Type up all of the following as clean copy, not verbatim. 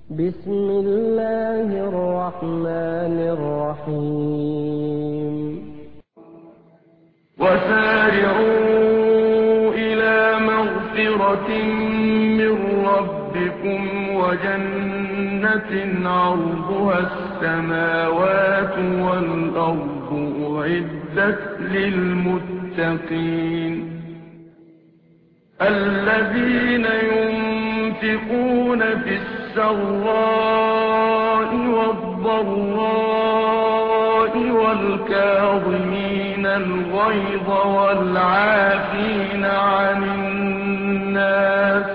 بسم الله الرحمن الرحيم. وسارعوا إلى مغفرة من ربكم وجنة عرضها السماوات والأرض أعدت للمتقين الذين ينفقون في السراء والضراء والكاظمين الغيظ والعافين عن الناس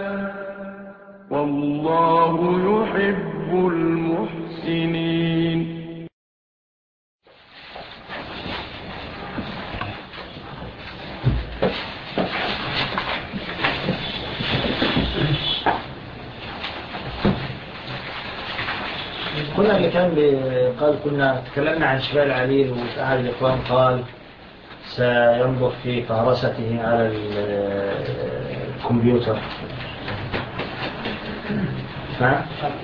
والله يحب المحسنين. كنا اللي كان كنا تكلمنا عن شفاء العليل، وأحد الإخوان قال سينظر في فهرسته على الكمبيوتر. ها؟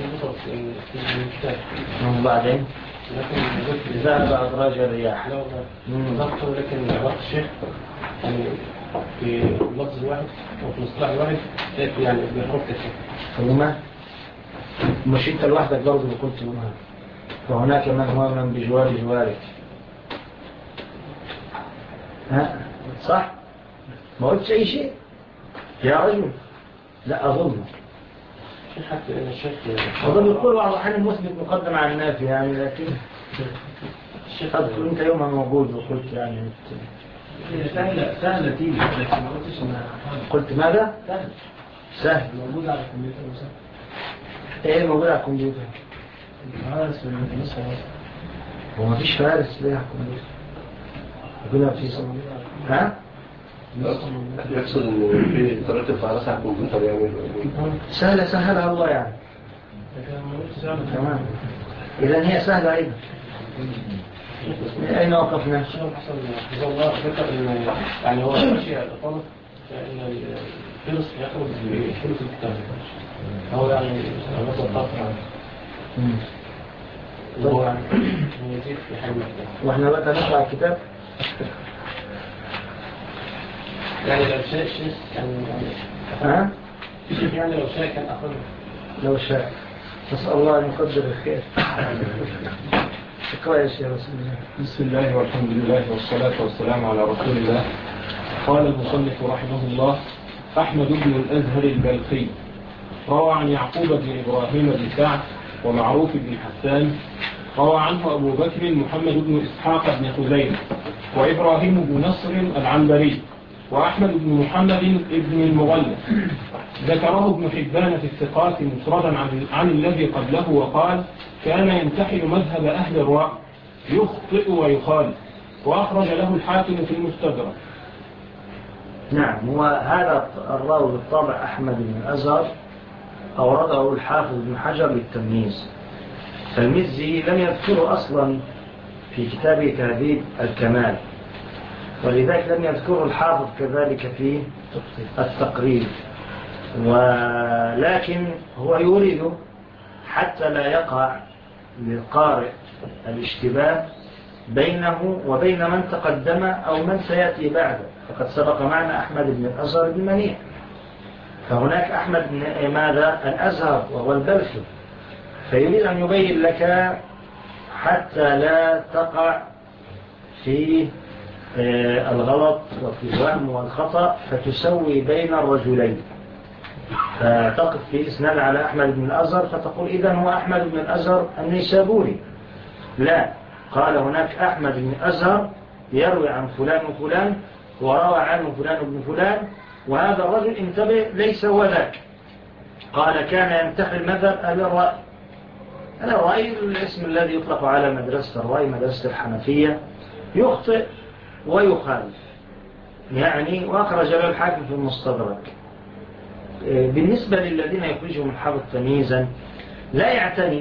وبعدين ذهب أدراج الرياح. لكن عبارة الشيخ يعني في اللفظ الواحد وفي المصطلح الواحد يعني بحروف كثيرة. ثم مش انت لوحدك برضه اللي قلت منها، وهناك من هو من بجوار جوارك. ها صح؟ ما قلتش اي شيء يا رجل؟ لا اظن حتى الشيخ اظن يقول بعض الاحيان المثبت مقدم على النافي يعني، لكن الشيخ انت يومها موجود وقلت يعني سهلة تيجي، لكن ما قلتش انها قلت ماذا؟ سهل موجود على الكمبيوتر. ايه موجود على الكمبيوتر؟ فارس في النص. هو ما فيش فارس ليه على الكمبيوتر؟ يقولها في صمم. ها؟ يقصد انه في طريقة الفارس على الكمبيوتر يعني سهلها الله يعني. تمام. إذن هي سهلة أيضا. أين وقفنا؟ حسن الله فكر إنه يعني هو ماشي الطالب إن الفلس يخرج بفلس الكتاب. هو يعني نفس الطرف هو يعني يزيد في حجم الكتاب. وإحنا بقى نقرأ الكتاب؟ يعني لو شاء شيء يعني ها؟ يعني لو شاء كان أخذ. لو شاء. نسأل الله أن يقدر الخير. اقرأ يا شيخ رسول الله. بسم الله والحمد لله والصلاة والسلام على رسول الله. قال المصنف رحمه الله: أحمد بن الأزهر البلخي روى عن يعقوب بن إبراهيم بن سعد ومعروف بن حسان. روى عنه أبو بكر محمد بن إسحاق بن خزيمة وإبراهيم بن نصر العنبري وأحمد بن محمد بن المغلب. ذكره ابن حبان في الثقات مفردا عن الذي قبله وقال: كان ينتحل مذهب أهل الرأي يخطئ ويخالف، وأخرج له الحاكم في المستدرك. نعم، وهذا الراوي بالطبع أحمد بن الأزهر أورده الحافظ بن حجر للتمييز. فالمزي لم يذكره أصلا في كتابه تهذيب الكمال، ولذلك لم يذكره الحافظ كذلك في التقريب، ولكن هو يريد حتى لا يقع للقارئ الاشتباه بينه وبين من تقدم أو من سيأتي بعده. فقد سبق معنا أحمد بن الأزهر بن منيع، فهناك أحمد بن ماذا الأزهر وهو البلخي، فيريد أن يبين لك حتى لا تقع في الغلط وفي الوهم والخطأ فتسوي بين الرجلين، فتقف في إسناد على أحمد بن الأزهر فتقول إذن هو أحمد بن الأزهر النيسابوري. لا، قال هناك أحمد بن الأزهر يروي عن فلان وفلان وروى عنه فلان بن فلان، وهذا الرجل انتبه ليس هو ذاك. قال كان ينتحل مذهب أهل الرأي. الرأي الاسم الذي يطلق على مدرسة الرأي، مدرسة الحنفية، يخطئ ويخالف يعني، وأخرج له الحاكم في المستدرك. بالنسبة للذين يخرجهم الحافظ تمييزا لا يعتني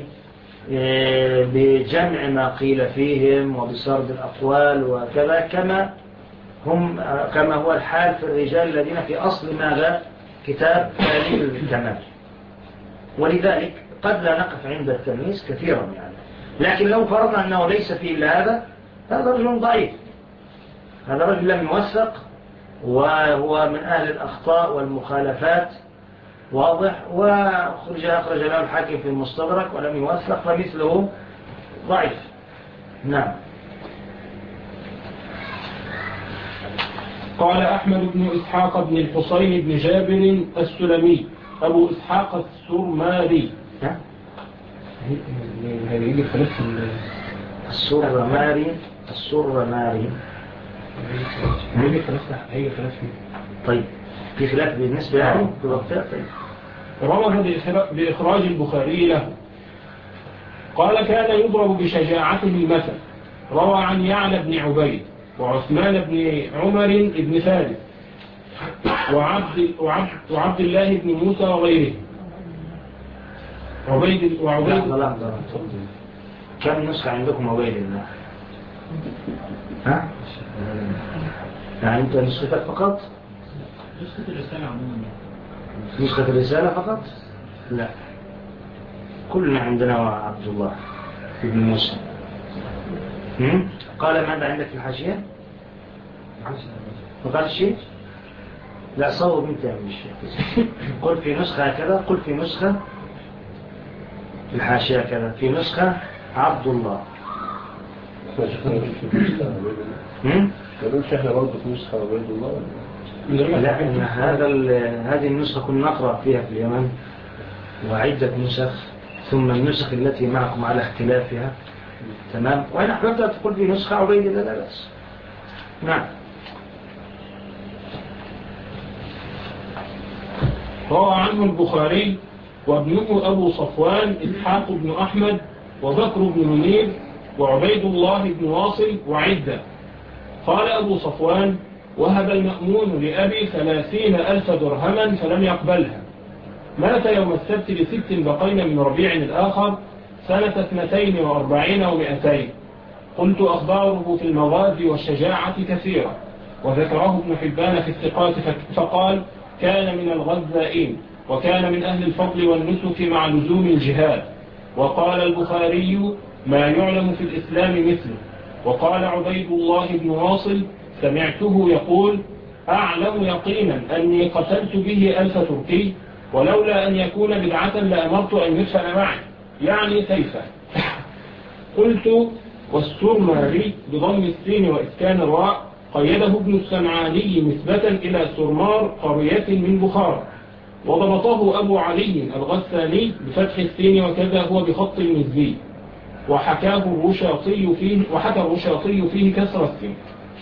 بجمع ما قيل فيهم وبسرد الأقوال وكذا، كما هو الحال في الرجال الذين في أصل ماذا كتاب تهذيب الكمال. ولذلك قد لا نقف عند التمييز كثيرا يعني. لكن لو فرضنا أنه ليس فيه إلا هذا رجل ضعيف، هذا رجل لم يوثق وهو من أهل الأخطاء والمخالفات، واضح، أخرج له الحاكم في المستدرك ولم يوثق، فمثله ضعيف. نعم. قال أحمد بن إسحاق بن الحسين بن جابر السلمي أبو إسحاق السرماري. هيجي الخلاف السرماري هيجي خلاف طيب في خلاف بالنسبة له في وقتها. طيب روى بإخراج البخاري له. قال كان يضرب بشجاعته المثل. روى عن يعلى بن عبيد وعثمان بن عمر بن ثابت وعبد الله بن موسى وغيره. عبيد كم نسخة عندكم عبيد الله؟ ها؟ يعني أنت نسختك فقط؟ نسخة الرسالة عموما. نسخة الرسالة فقط؟ لا، كلنا عندنا عبد الله بن موسى. قال ماذا عندك في الحاشية؟ ما قال شيء؟ لا، صوب انت يا الشيخ. قل في نسخة كذا، قل في نسخة في الحاشية كذا، في نسخة عبد الله. قالوش احنا برضه في نسخة عبيد الله؟ لا، هذه النسخة كنا نقرأ فيها في اليمن، وعدة نسخ، ثم النسخ التي معكم على اختلافها. تمام. وإن أحببت تقول في نسخة عبيد الله لا بأس. نعم. روى عنه البخاري وابنه أبو صفوان إسحاق بن أحمد وبكر بن منير وعبيد الله بن واصل وعدة. قال أبو صفوان: وهب المأمون لأبي 30,000 درهما فلم يقبلها. مات يوم السبت ل6 بقين من ربيع الآخر سنة 42 و200. قلت: أخباره في المغازي والشجاعة كثيرة. وذكره ابن حبان في الثقات فقال: كان من الغزائين وكان من أهل الفضل والنسك مع لزوم الجهاد. وقال البخاري: ما يعلم في الإسلام مثله. وقال عبيد الله بن واصل: سمعته يقول: أعلم يقينا أني قتلت به 1000 تركي، ولولا أن يكون بدعة لأمرت أن يدفن معي، يعني سيفا. قلت: والسرماري بضم السين وإسكان الراء قيده ابن السمعاني نسبة إلى سرمار قرية من بخارى، وضبطه أبو علي الغساني بفتح السين وكذا هو بخط المزي، وحكى الرشاطي فيه كسر السين.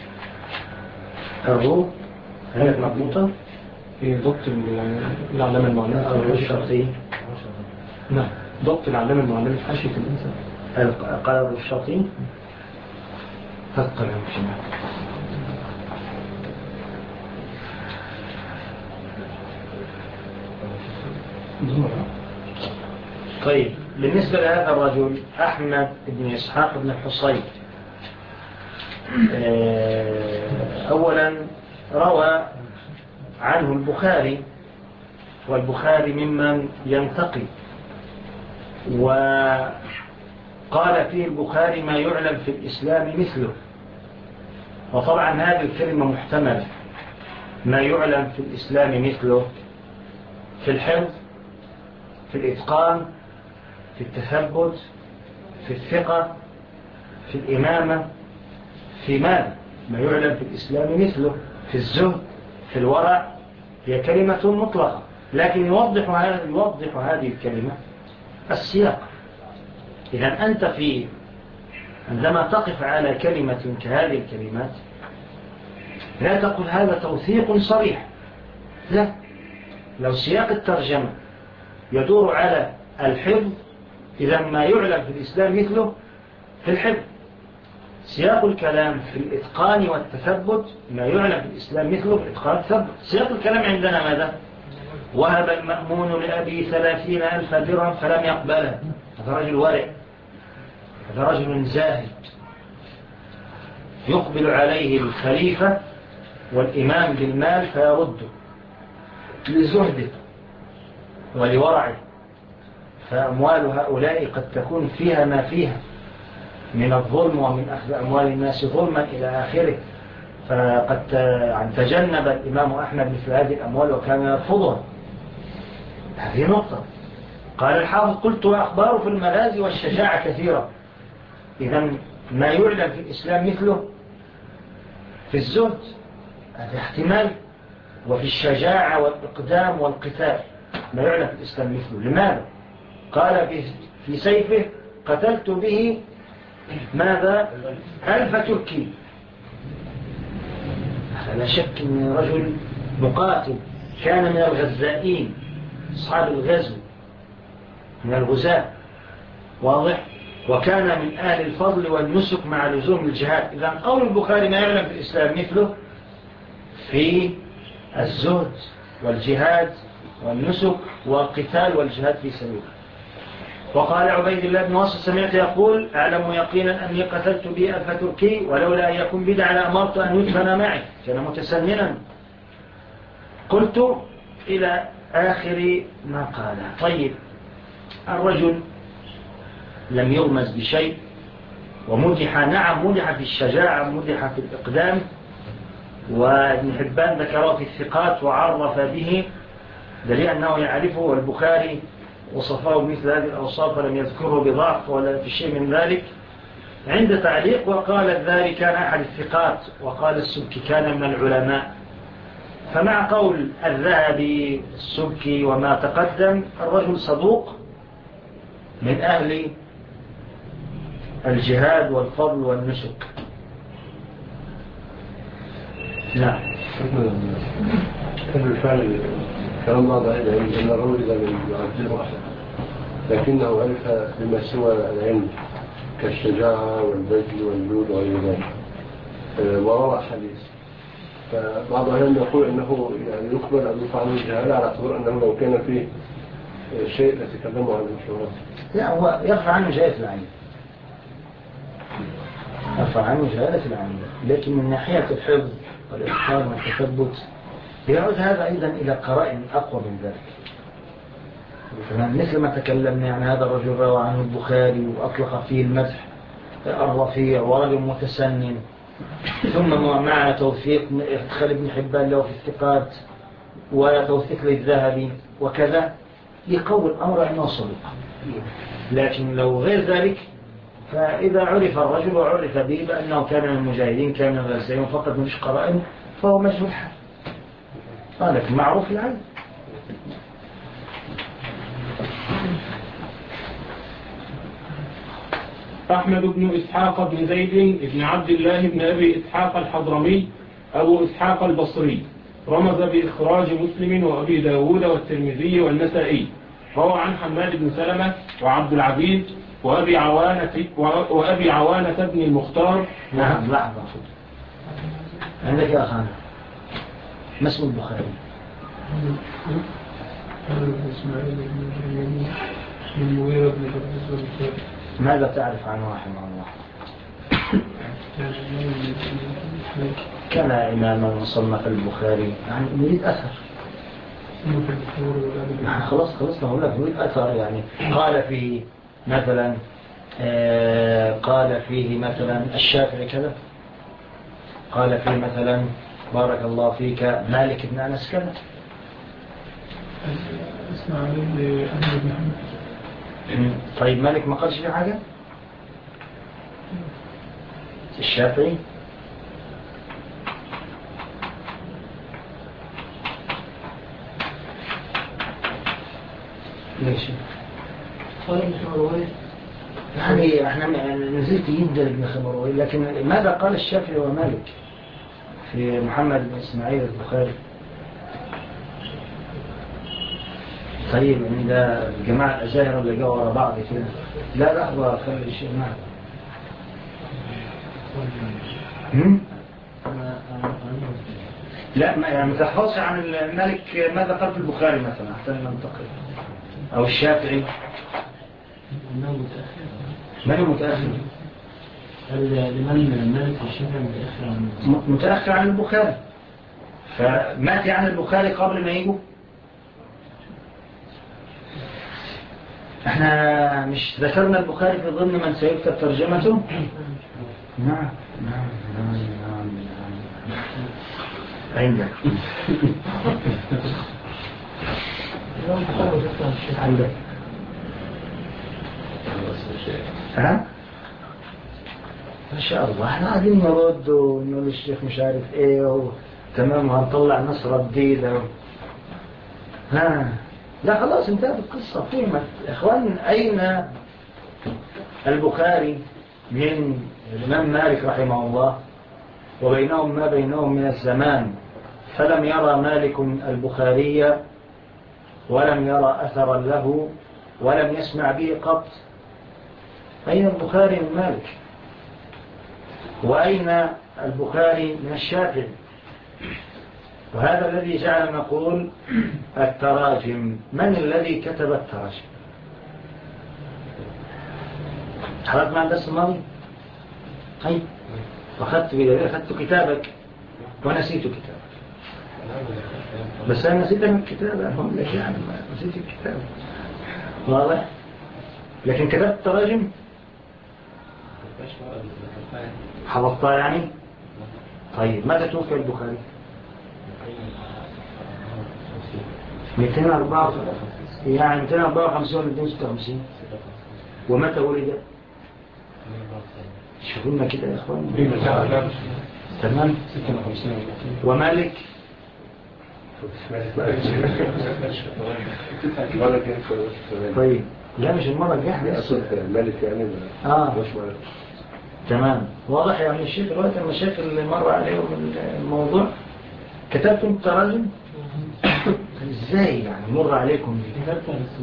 الروح هي مضبوطة في ضبط العلامة المعلمة الرشاطي. نعم، ضبط العلامة المعلمة في حاشية الإنسان. قال الرشاطي فالقلم شمال. طيب، بالنسبة لهذا الرجل أحمد بن إسحاق بن الحسين، أولا روى عنه البخاري، والبخاري ممن ينتقي، وقال فيه البخاري: ما يعلم في الإسلام مثله. وطبعا هذه الكلمة محتملة، ما يعلم في الإسلام مثله في الحفظ، في الإتقان، في التثبت، في الثقة، في الإمامة، في ماذا؟ ما يعلم في الإسلام مثله في الزهد، في الورع. هي كلمة مطلقة، لكن يوضح هذه الكلمة السياق. إذا أنت عندما تقف على كلمة كهذه الكلمات لا تقول هذا توثيق صريح، لا. لو سياق الترجمة يدور على الحفظ، إذا ما يعلم في الإسلام مثله في الحفظ. سياق الكلام في الإتقان والتثبت، ما يعلم في الإسلام مثله في الإتقان والتثبت. سياق الكلام عندنا ماذا؟ وهب المأمون لأبي 30,000 درهم فلم يقبلها. هذا رجل ورع، هذا رجل زاهد، يقبل عليه الخليفة والإمام بالمال فيرده لزهده ولورعه فأموال هؤلاء قد تكون فيها ما فيها من الظلم ومن أخذ أموال الناس ظلما إلى آخره. فقد تجنب الإمام أحمد مثل هذه الأموال وكان يرفضها. هذه نقطة. قال الحافظ: قلت: وأخبار في المغازي والشجاعة كثيرة. إذن ما يعلم في الإسلام مثله في الزهد، هذا احتمال، وفي الشجاعة والإقدام والقتال ما يعلم في الإسلام مثله. لماذا؟ قال في سيفه: قتلت به ماذا؟ 1000 تركي. لا شك أن رجل مقاتل كان من الغزائين، أصحاب الغزو، من الغزاة، واضح، وكان من أهل الفضل والنسك مع لزوم الجهاد. إذن قول البخاري ما يعلم في الإسلام مثله في الزهد والجهاد والنسك والقتال والجهاد في سبيله. وقال عبيد الله بن واصل: سمعت يقول: أعلم يقينا أني قتلت به 1000 تركي، ولولا أن يكون بدعا لأمرت أن يدفن معي. كان متسننا. قلت إلى آخر ما قال. طيب، الرجل لم يغمز بشيء ومدح، نعم مدح في الشجاعة، مدح في الإقدام، وابن حبان ذكره في الثقات وعرف به، دليل أنه يعرفه، والبخاري وصفه بمثل هذه الأوصاف ولم يذكره بضعف ولا في شيء من ذلك عند تعليق. وقال الذاري: كان أحد الثقات. وقال السبكي: كان من العلماء. فمع قول الذهبي السبكي وما تقدم، الرجل صدوق من أهل الجهاد والفضل والنسك. نعم. بالفعل كلام بعض أهل العلم أن الرجل لم يعدله أحد، لكنه عرف بما سوى العلم كالشجاعة والبذل والجود وغير ذلك، وروى حديث. فبعض أهل العلم يقول أنه يعني يقبل أن يرفع عنه الجهالة على اعتبار أنه لو كان فيه شيء يتكلموا عنه الشهرات. لا، هو يرفع عنه جهالة العين، يرفع عنه جهالة العين، لكن من ناحية الحفظ والإتقان والتثبت يعود هذا أيضا إلى قرائن أقوى من ذلك. مثل ما تكلمنا عن هذا الرجل روى عنه البخاري وأطلق فيه المدح الرفيع ورجل متسنن، ثم مع توثيق إدخال ابن حبان له في الثقات وتوثيق للذهبي وكذا، يقوي الأمر أنه صدق. لكن لو غير ذلك، فإذا عرف الرجل وعرف به بأنه كان من المجاهدين، كان من الغزالين، فقط مش قرائن، فهو مجهول حال. لكن معروف العلم. أحمد بن إسحاق بن زيد بن عبد الله بن أبي إسحاق الحضرمي أبو إسحاق البصري، رمز بإخراج مسلم وأبي داود والترمذي والنسائي. روى عن حماد بن سلمة وعبد العبيد وأبي عوانة بن المختار. نعم، لحظة عندك يا أخانا، ما اسم البخاري؟ ماذا تعرف عنه رحمه الله؟ كان إماما مصنف البخاري، يعني نريد أثر. خلصنا هنا نريد أثر. يعني قال فيه مثلا الشافعي كذا، قال فيه مثلا بارك الله فيك مالك بن أنس كذا. اسمع من أحمد بن حنبل. طيب مالك ما قالش في حاجة؟ الشافعي ليش؟ قال ابن خمروي. يعني احنا نزلت جدا ابن خمروي، لكن ماذا قال الشافعي ومالك في محمد بن إسماعيل البخاري؟ طيب يعني ده الجماعة الأزاهر اللي جاوا ورا بعض كده. لا لحظة، خلي الشيء معه. لا، ما تحفظش عن الملك ماذا قال في البخاري مثلا حتى ننتقل، أو الشافعي. من متأخر؟ لمن الملك والشافعي متأخر عن البخاري، فمات عن البخاري قبل ما يجوا. احنا مش ذكرنا البخاري في ضمن من سيكتب ترجمته؟ نعم نعم نعم نعم عندك عندك ها؟ ما شاء الله احنا قاعدين نرد ونقول الشيخ مش عارف ايه تمام وهنطلع نصرة جديدة ها لا خلاص انتهت القصة قيمة اخوان اين البخاري من الامام مالك رحمه الله وبينهم ما بينهم من الزمان فلم يرى مالك البخاري ولم يرى أثرا له ولم يسمع به قط. أين البخاري من مالك؟ وأين البخاري من الشافعي؟ وهذا الذي جعل نقول التراجم. من الذي كتب التراجم؟ حضرت مع الدرس الماضي؟ طيب أخذت كتابك ونسيت كتابك بس أنا نسيت من الكتاب أفهم لك يعني نسيت الكتاب واضح لكن كتبت التراجم حفظتها يعني. طيب ماذا توفي البخاري؟ 254 يعني 254 ولا 256 ومتى ولد؟ شوفونا كده يا اخوان. تمام. ومالك طيب لا مش المرة الجاية أصل مالك يعني تمام واضح يا عم الشيخ دلوقتي المشاكل اللي مر عليهم الموضوع. كتبتم التراجم ازاي يعني مر عليكم كتبت بس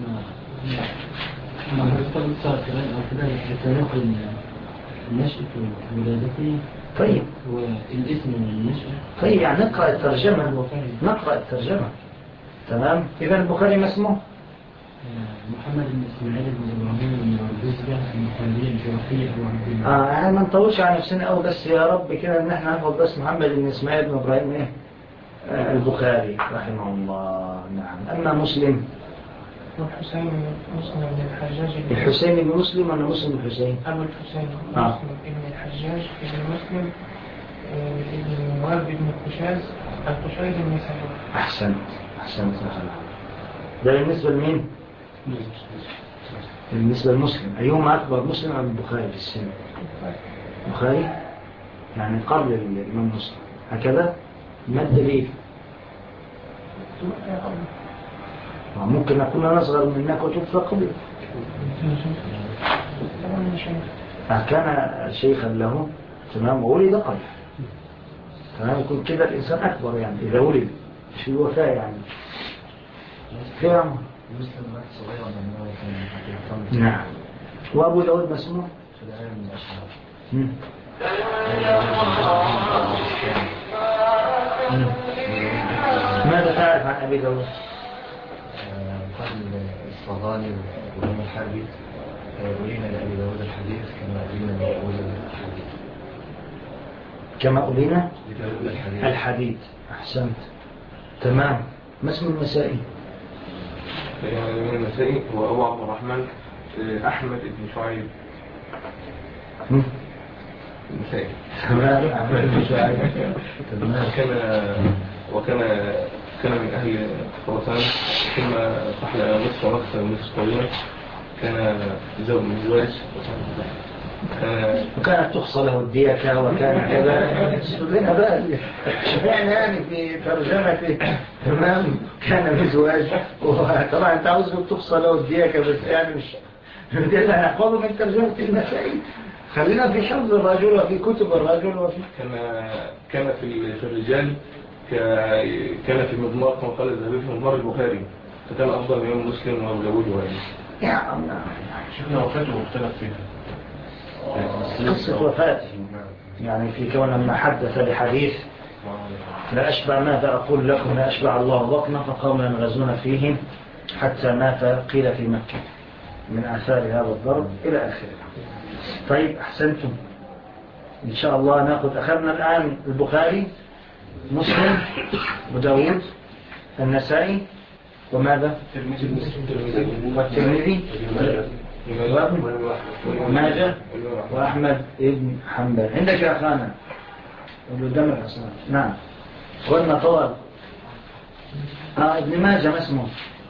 ما كتبت صار كمان او كده يتناقل النشأة ولادته. طيب والاسم والنشأة. طيب يعني نقرأ الترجمة تمام. إذا البخاري ما اسمه؟ محمد بن إسماعيل بن إبراهيم بن عبدالله المحمدية الجوفية أبو عبد الله. احنا ما نطولش على نفسنا أو بس يا رب كده إن احنا ناخد بس محمد بن إسماعيل بن إبراهيم إيه؟ البخاري رحمه الله. نعم. أما مسلم الحسين بن مسلم بن الحجاج الحسين بن مسلم ولا مسلم بن الحسين؟ أبو الحسين مسلم بن الحجاج بن مسلم بن وهب بن القشاز القشيري بن سعيد. أحسنت ده بالنسبة لمين؟ بالنسبة للمسلم. أيهما أكبر مسلم أم البخاري في السن؟ البخاري يعني قبل الإمام مسلم هكذا. ما الدليل؟ ممكن نكون نصغر منك وتوفى قبل. كان شيخا له تمام وولد قبل تمام. يكون كده الإنسان أكبر يعني إذا ولد في الوفاة يعني في عمر. نعم. وأبو داود مسموع ماذا تعرف عن أبي داود؟ قال الصغاني وإمام الحربي أولينا لأبي داود الحديث كما أولينا الحديث. أحسنت تمام. ما اسم النسائي؟ النسائي هو أبو عبد الرحمن أحمد بن شعيب النسائي. أحمد بن شعيب. كان من أهل خراسان ثم رحل مصر مصر طويلة. كان من زواج وكانت تحصى له الديكة وكان كذا لنا بقى يعني في ترجمة تمام. كان بزواج وطبعا انت عاوز تحصى له الديكة بس يعني مش ده اللي هنحفظه من ترجمة النسائي. خلينا في حفظ الرجل وفي كتب الرجل وفي كان في الرجال كان في مضمار كما قال الذهبي في مضمار البخاري فكان أفضل من مسلم وأبو داود وغيره. يا الله شفنا وفاته مختلف فيها قصة وفاته يعني في كون لما حدث بحديث لا أشبع ماذا أقول لكم لا أشبع الله بطنا فقاموا ينغزون فيهم حتى مات قيل في مكة من آثار هذا الضرب إلى آخره. طيب أحسنتم إن شاء الله نأخذ. أخذنا الآن البخاري مسلم وداود النسائي وماذا؟ والترمذي وماذا؟ وأحمد بن حنبل. عندك يا أخانا قدام الحصان. نعم قلنا طوال. ابن ماجه ما اسمه؟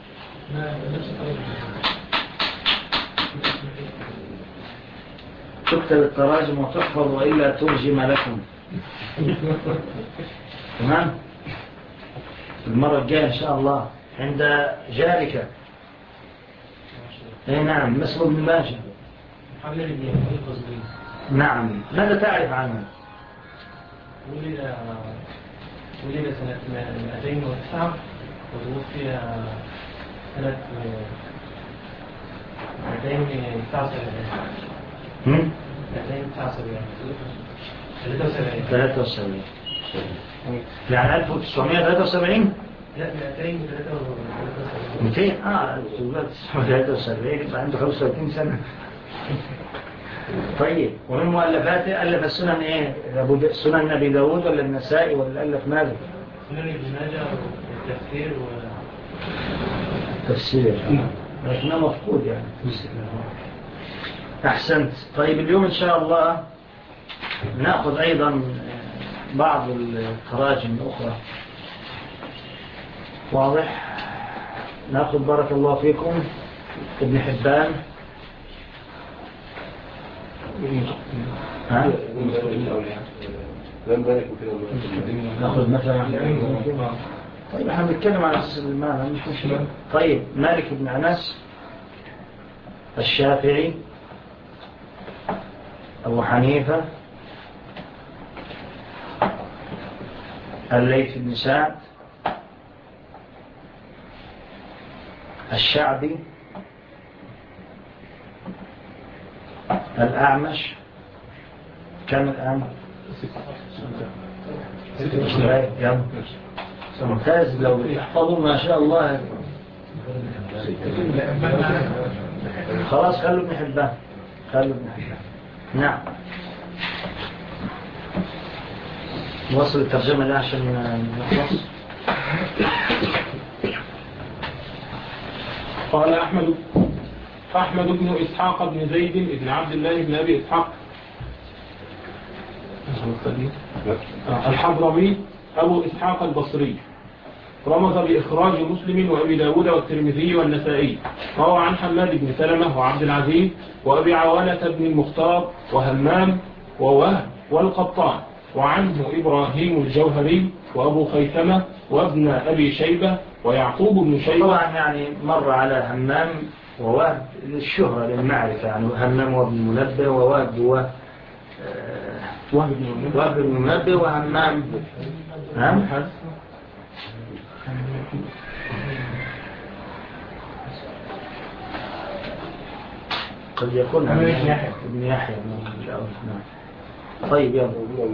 تكتب التراجم وتحفظ وإلا ترجم لكم. تمام؟ المرة الجاية إن شاء الله عند جارك. نعم ما اسمه ابن ماجه؟ نعم. ماذا تعرف عنه؟ ولد سنة 209 وتوفي سنة 273 يعني 1973. لا 273 200 1973 يبقى عنده 35 سنة. طيب ومن مؤلفاته ألف السنن إيه؟ سنن أبي داود ولا النسائي ولا ألف ماذا؟ سنن ابن ماجه والتفسير تفسير لكنه مفقود يعني. أحسنت. طيب اليوم إن شاء الله نأخذ أيضا بعض التراجم الأخرى. واضح؟ نأخذ بارك الله فيكم ابن حبان. ها؟ نأخذ مثلا طيب احنا بنتكلم على أساس المعنى مش مشكلة. طيب مالك بن أنس، الشافعي، أبو حنيفة، الليث بن سعد، الشعبي، الأعمش. كم الآن؟ 6. ممتاز لو تحفظوا ما شاء الله. خلاص خلوا ابن حبان. نعم نوصل الترجمة لها عشان نخلص. قال أحمد بن إسحاق بن زيد بن عبد الله بن أبي إسحاق الحضرمي أبو إسحاق البصري، رمز بإخراج مسلم وأبي داود والترمذي والنسائي. روى عن حماد بن سلمة وعبد العزيز وأبي عوانة بن المختار وهمام ووهب والقطان، وعنه إبراهيم الجوهري وأبو خيثمة وابن أبي شيبة ويعقوب بن شيبة. طبعا يعني مر على همام ووهب للشهرة للمعرفة، يعني همام وابن منبه ووهب هو وهب بن منبه وهمام. قد يكون ابن يحيى. طيب يلا.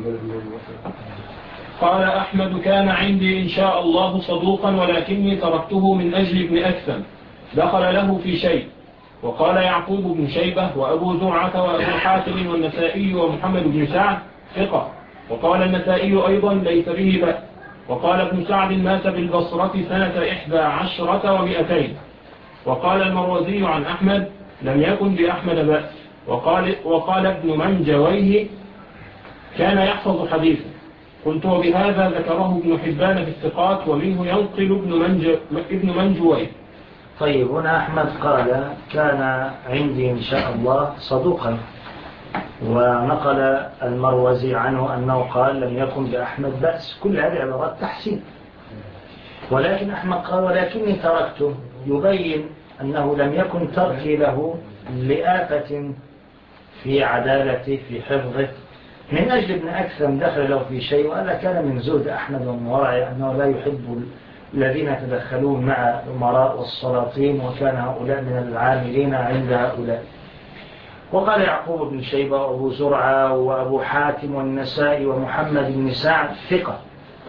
قال أحمد كان عندي إن شاء الله صدوقا ولكني تركته من أجل ابن أكثم دخل له في شيء. وقال يعقوب بن شيبة وأبو زرعة وأبو حاتم والنسائي ومحمد بن سعد ثقة. وقال النسائي أيضا ليس به بأس. وقال ابن سعد مات بالبصرة سنة 11 و200. وقال المروزي عن أحمد لم يكن بأحمد بأس. وقال ابن منجويه كان يحفظ حديثه. قلت وبهذا ذكره ابن حبان في الثقات ومنه ينقل ابن منجويه. طيب هنا أحمد قال كان عندي إن شاء الله صدوقا، ونقل المروزي عنه أنه قال لم يكن بأحمد بأس. كل هذه عبارات تحسين، ولكن أحمد قال ولكني تركته، يبين أنه لم يكن تركي له لآفة في عدالته في حفظه من أجل ابن أكثم دخل له في شيء. وهذا كان من زهد أحمد ومن ورعه أنه لا يحب الذين يتدخلون مع الأمراء والسلاطين، وكان هؤلاء من العاملين عند هؤلاء. وقال يعقوب بن شيبة وأبو زرعة وأبو حاتم والنسائي ومحمد بن سعد ثقة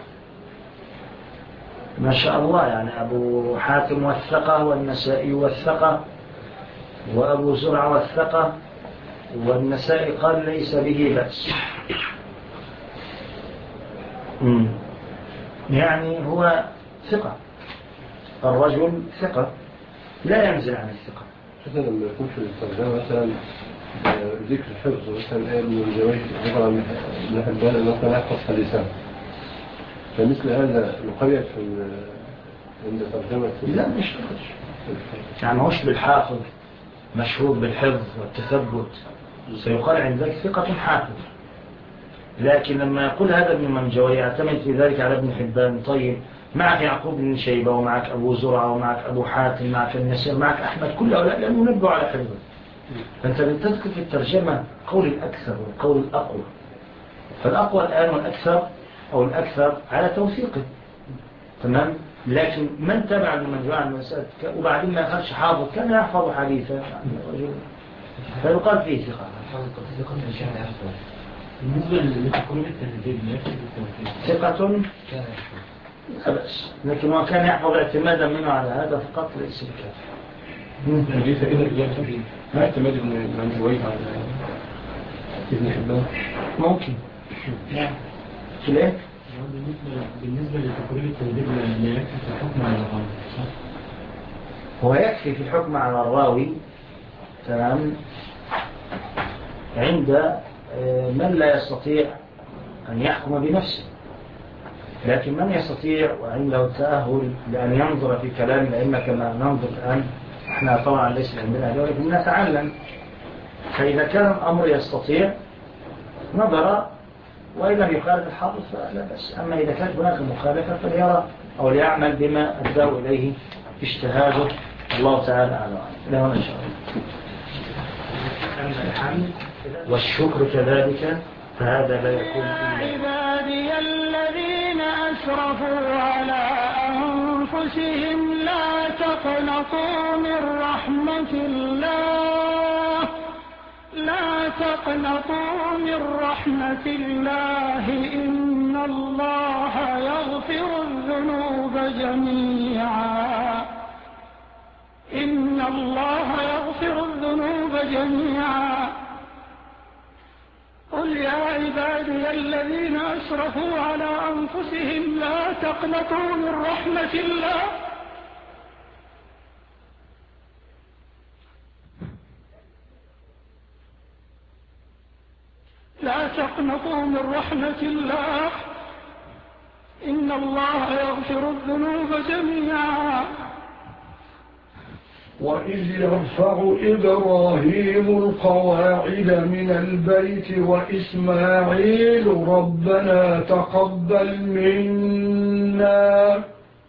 ما شاء الله، يعني أبو حاتم والثقة والنسائي والثقة وأبو زرعة والثقة والنسائي قال ليس به بأس. يعني هو ثقة. الرجل ثقة لا ينزل عن الثقة. مثلا لما يكون في الترجمة مثلا ذكر الحفظ مثلا قال من زواج عبارة من حبان أنه كان يحفظ حديثا، فمثل هذا يقيد عند ترجمة؟ لا مش يعني مش بالحافظ مشهور بالحفظ والتثبت، سيقال عند ذلك ثقة حافظ. لكن لما يقول هذا ابن منجوي يعتمد في ذلك على ابن حبان، طيب معك يعقوب بن شيبة ومعك أبو زرعة ومعك أبو حاتم معك النسائي معك أحمد، كل هؤلاء لم ينبهوا على حفظه. فأنت بتذكر في الترجمة قول الأكثر والقول الأقوى، فالأقوى الآن والأكثر أو الأكثر على توثيقه، تمام. لكن من تبع المنجوي عن المسألة وبعدين ما أخذش حافظ كان يحفظ حديثا فيقال فيه ثقة. بالنسبة لتقريب التهذيب ما يكتب التوثيق ثقة لا بأس، لكن ما كان يحفظ اعتمادا منه على هذا فقط ليس بكافي. ليس إلا الإجابة ما اعتماد ابن منجوي على ابن حبان ممكن ليه؟ بالنسبة لتقريب التهذيب لا يكتب الحكم على الراوي، هو يكفي في الحكم على الراوي، تمام، عند من لا يستطيع أن يحكم بنفسه، لكن من يستطيع وعنده التأهل لأن ينظر في كلام الأئمة كما ننظر الآن، احنا طبعا ليس عندنا هذا ولكن نتعلم، فإذا كان الأمر يستطيع نظر وإن لم يخالف الحافظ فلا بأس. أما إذا كانت هناك مخالفة فليرى أو ليعمل بما أداه إليه اجتهاده، الله تعالى أعلم. لا إن شاء الله الحمد والشكر كذلك، فهذا لا يكون عبادي الذين أسرفوا على أنفسهم لا تقنطوا من رحمة الله، لا تقنطوا من رحمة الله، إن الله يغفر الذنوب جميعا، إن الله يغفر الذنوب جميعا. قل يا عبادي الذين أسرفوا على أنفسهم لا تقنطوا من رحمة الله، لا تقنطوا من رحمة الله، إن الله يغفر الذنوب جميعا. وإذ يرفع إبراهيم القواعد من البيت وإسماعيل ربنا تقبل منا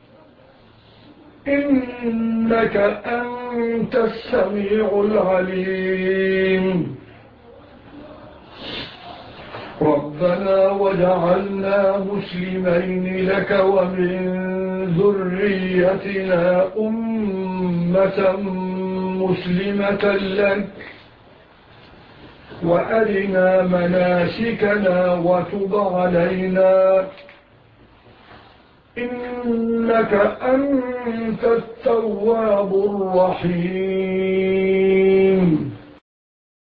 إنك أنت السميع العليم ربنا وجعلنا مسلمين لك ومن ذريتنا أمة مسلمة لك وأرنا مناسكنا وتب علينا إنك أنت التواب الرحيم